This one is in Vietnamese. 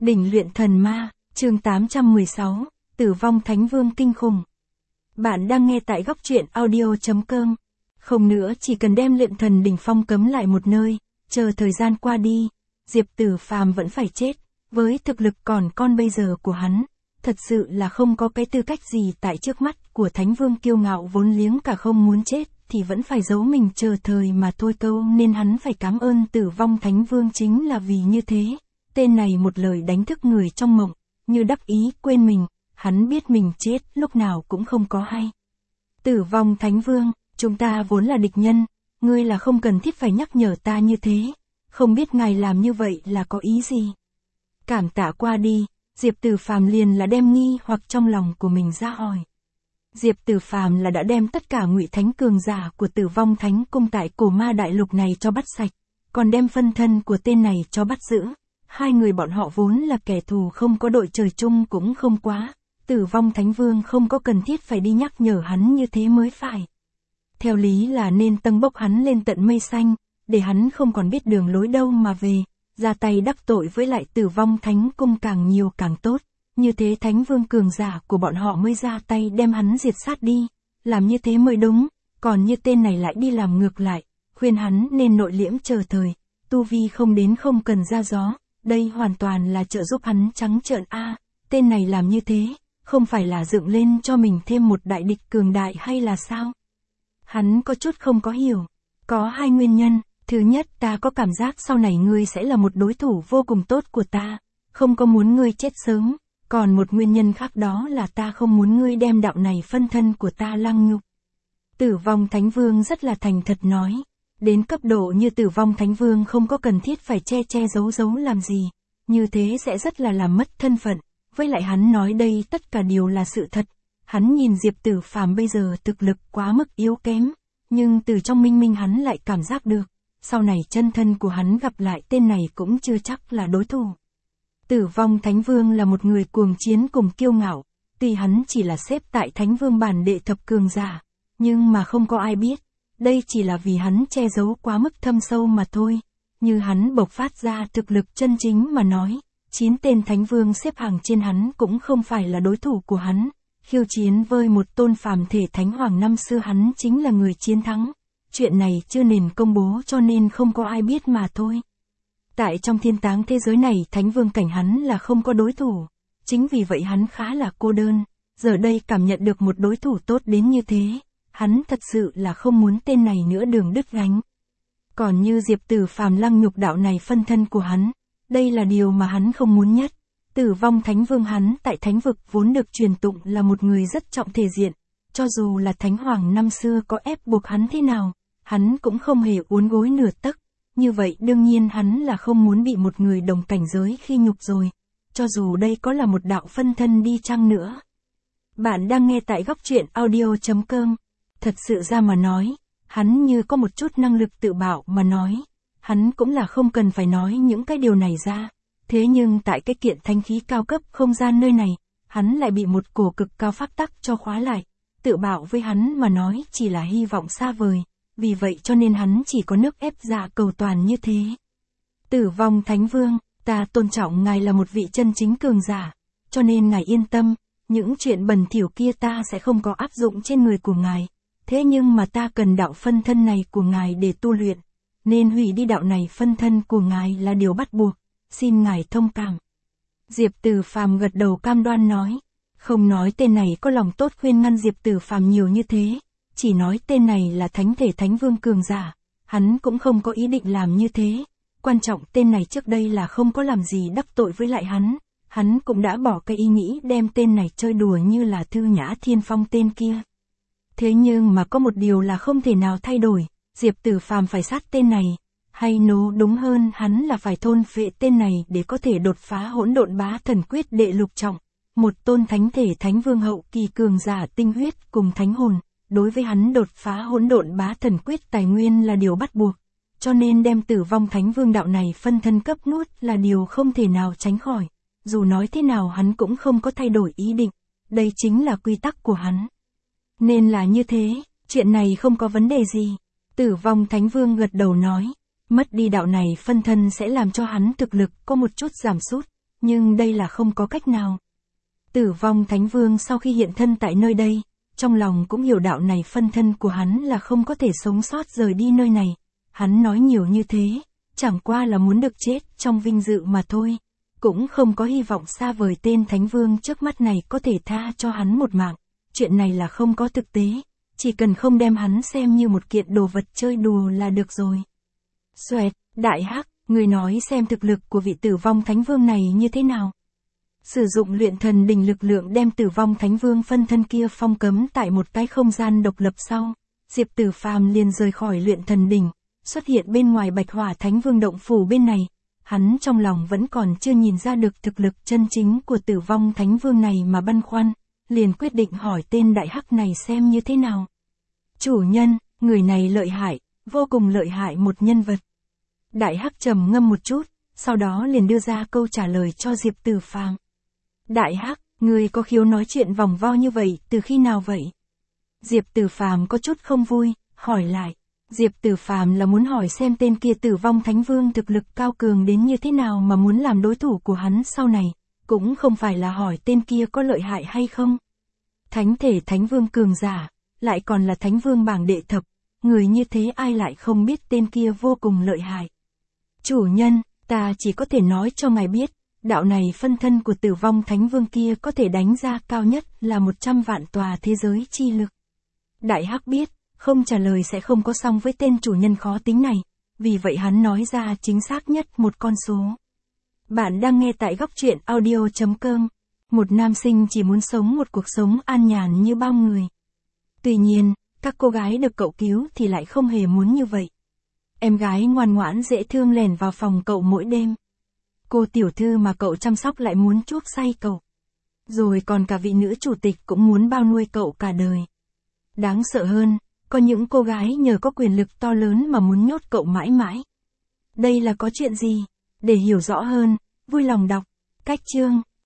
Đỉnh luyện thần ma, chương 816, Tử vong Thánh Vương kinh khủng. Bạn đang nghe tại góc truyện audio.com. Không nữa chỉ cần đem luyện thần đỉnh phong cấm lại một nơi, chờ thời gian qua đi, Diệp Tử Phàm vẫn phải chết, với thực lực còn con bây giờ của hắn, thật sự là không có cái tư cách gì tại trước mắt của Thánh Vương kiêu ngạo vốn liếng cả không muốn chết, thì vẫn phải giấu mình chờ thời mà thôi câu nên hắn phải cảm ơn Tử vong Thánh Vương chính là vì như thế. Tên này một lời đánh thức người trong mộng, như đắc ý quên mình, hắn biết mình chết lúc nào cũng không có hay. Tử vong Thánh Vương, chúng ta vốn là địch nhân, ngươi là không cần thiết phải nhắc nhở ta như thế, không biết ngài làm như vậy là có ý gì. Cảm tạ qua đi, Diệp Tử Phàm liền là đem nghi hoặc trong lòng của mình ra hỏi. Diệp Tử Phàm là đã đem tất cả ngụy thánh cường giả của Tử vong Thánh Cung tại cổ ma đại lục này cho bắt sạch, còn đem phân thân của tên này cho bắt giữ. Hai người bọn họ vốn là kẻ thù không có đội trời chung cũng không quá, Tử vong Thánh Vương không có cần thiết phải đi nhắc nhở hắn như thế mới phải. Theo lý là nên tâng bốc hắn lên tận mây xanh, để hắn không còn biết đường lối đâu mà về, ra tay đắc tội với lại Tử vong Thánh Cung càng nhiều càng tốt, như thế Thánh Vương cường giả của bọn họ mới ra tay đem hắn diệt sát đi, làm như thế mới đúng, còn như tên này lại đi làm ngược lại, khuyên hắn nên nội liễm chờ thời, tu vi không đến không cần ra gió. Đây hoàn toàn là trợ giúp hắn trắng trợn tên này làm như thế, không phải là dựng lên cho mình thêm một đại địch cường đại hay là sao? Hắn có chút không có hiểu. Có hai nguyên nhân, thứ nhất ta có cảm giác sau này ngươi sẽ là một đối thủ vô cùng tốt của ta, không có muốn ngươi chết sớm, còn một nguyên nhân khác đó là ta không muốn ngươi đem đạo này phân thân của ta lăng nhục. Tử vong Thánh Vương rất là thành thật nói. Đến cấp độ như Tử vong Thánh Vương không có cần thiết phải che giấu làm gì, như thế sẽ rất là làm mất thân phận, với lại hắn nói đây tất cả đều là sự thật, hắn nhìn Diệp Tử Phàm bây giờ thực lực quá mức yếu kém, nhưng từ trong minh hắn lại cảm giác được, sau này chân thân của hắn gặp lại tên này cũng chưa chắc là đối thủ. Tử vong Thánh Vương là một người cuồng chiến cùng kiêu ngạo, tuy hắn chỉ là xếp tại Thánh Vương bản đệ thập cường giả, nhưng mà không có ai biết. Đây chỉ là vì hắn che giấu quá mức thâm sâu mà thôi, như hắn bộc phát ra thực lực chân chính mà nói, 9 tên Thánh Vương xếp hàng trên hắn cũng không phải là đối thủ của hắn, khiêu chiến với một tôn phàm thể Thánh Hoàng năm xưa hắn chính là người chiến thắng, chuyện này chưa nên công bố cho nên không có ai biết mà thôi. Tại trong thiên táng thế giới này Thánh Vương cảnh hắn là không có đối thủ, chính vì vậy hắn khá là cô đơn, giờ đây cảm nhận được một đối thủ tốt đến như thế. Hắn thật sự là không muốn tên này nữa đường đứt gánh. Còn như Diệp Tử Phàm lăng nhục đạo này phân thân của hắn, đây là điều mà hắn không muốn nhất. Tử vong Thánh Vương hắn tại Thánh Vực vốn được truyền tụng là một người rất trọng thể diện, cho dù là Thánh Hoàng năm xưa có ép buộc hắn thế nào, hắn cũng không hề uốn gối nửa tấc. Như vậy đương nhiên hắn là không muốn bị một người đồng cảnh giới khi nhục rồi, cho dù đây có là một đạo phân thân đi chăng nữa. Bạn đang nghe tại góc truyện audio.com. Thật sự ra mà nói, hắn như có một chút năng lực tự bảo mà nói, hắn cũng là không cần phải nói những cái điều này ra. Thế nhưng tại cái kiện thánh khí cao cấp không gian nơi này, hắn lại bị một cổ cực cao pháp tắc cho khóa lại. Tự bảo với hắn mà nói chỉ là hy vọng xa vời, vì vậy cho nên hắn chỉ có nước ép dạ cầu toàn như thế. Tử vong Thánh Vương, ta tôn trọng ngài là một vị chân chính cường giả, cho nên ngài yên tâm, những chuyện bẩn thỉu kia ta sẽ không có áp dụng trên người của ngài. Thế nhưng mà ta cần đạo phân thân này của ngài để tu luyện, nên hủy đi đạo này phân thân của ngài là điều bắt buộc, xin ngài thông cảm. Diệp Tử Phàm gật đầu cam đoan nói, không nói tên này có lòng tốt khuyên ngăn Diệp Tử Phàm nhiều như thế, chỉ nói tên này là thánh thể Thánh Vương cường giả, hắn cũng không có ý định làm như thế, quan trọng tên này trước đây là không có làm gì đắc tội với lại hắn cũng đã bỏ cái ý nghĩ đem tên này chơi đùa như là Thư Nhã Thiên Phong tên kia. Thế nhưng mà có một điều là không thể nào thay đổi, Diệp Tử Phàm phải sát tên này, hay nói đúng hơn hắn là phải thôn phệ tên này để có thể đột phá hỗn độn bá thần quyết đệ lục trọng, một tôn thánh thể Thánh Vương hậu kỳ cường giả tinh huyết cùng thánh hồn, đối với hắn đột phá hỗn độn bá thần quyết tài nguyên là điều bắt buộc, cho nên đem Tử vong Thánh Vương đạo này phân thân cấp nuốt là điều không thể nào tránh khỏi, dù nói thế nào hắn cũng không có thay đổi ý định, đây chính là quy tắc của hắn. Nên là như thế, chuyện này không có vấn đề gì. Tử vong Thánh Vương gật đầu nói, mất đi đạo này phân thân sẽ làm cho hắn thực lực có một chút giảm sút, nhưng đây là không có cách nào. Tử vong Thánh Vương sau khi hiện thân tại nơi đây, trong lòng cũng hiểu đạo này phân thân của hắn là không có thể sống sót rời đi nơi này. Hắn nói nhiều như thế, chẳng qua là muốn được chết trong vinh dự mà thôi. Cũng không có hy vọng xa vời tên Thánh Vương trước mắt này có thể tha cho hắn một mạng. Chuyện này là không có thực tế, chỉ cần không đem hắn xem như một kiện đồ vật chơi đùa là được rồi. Xoẹt, Đại Hắc, người nói xem thực lực của vị Tử vong Thánh Vương này như thế nào. Sử dụng luyện thần đỉnh lực lượng đem Tử vong Thánh Vương phân thân kia phong cấm tại một cái không gian độc lập sau, Diệp Tử Phàm liền rời khỏi luyện thần đỉnh, xuất hiện bên ngoài Bạch Hỏa Thánh Vương động phủ bên này. Hắn trong lòng vẫn còn chưa nhìn ra được thực lực chân chính của Tử vong Thánh Vương này mà băn khoăn, liền quyết định hỏi tên Đại Hắc này xem như thế nào. Chủ nhân, người này lợi hại, vô cùng lợi hại một nhân vật. Đại Hắc trầm ngâm một chút, sau đó liền đưa ra câu trả lời cho Diệp Tử Phàm. Đại Hắc, người có khiếu nói chuyện vòng vo như vậy từ khi nào vậy? Diệp Tử Phàm có chút không vui, hỏi lại. Diệp Tử Phàm là muốn hỏi xem tên kia Tử vong Thánh Vương thực lực cao cường đến như thế nào mà muốn làm đối thủ của hắn sau này, cũng không phải là hỏi tên kia có lợi hại hay không. Thánh thể Thánh Vương cường giả, lại còn là Thánh Vương bảng đệ thập, người như thế ai lại không biết tên kia vô cùng lợi hại. Chủ nhân, ta chỉ có thể nói cho ngài biết, đạo này phân thân của Tử vong Thánh Vương kia có thể đánh ra cao nhất là 100 vạn tòa thế giới chi lực. Đại Hắc biết, không trả lời sẽ không có xong với tên chủ nhân khó tính này, vì vậy hắn nói ra chính xác nhất một con số. Bạn đang nghe tại góc truyện audio.com. Một nam sinh chỉ muốn sống một cuộc sống an nhàn như bao người. Tuy nhiên, các cô gái được cậu cứu thì lại không hề muốn như vậy. Em gái ngoan ngoãn dễ thương lèn vào phòng cậu mỗi đêm. Cô tiểu thư mà cậu chăm sóc lại muốn chuốc say cậu. Rồi còn cả vị nữ chủ tịch cũng muốn bao nuôi cậu cả đời. Đáng sợ hơn, có những cô gái nhờ có quyền lực to lớn mà muốn nhốt cậu mãi mãi. Đây là có chuyện gì? Để hiểu rõ hơn, vui lòng đọc. Cách chương.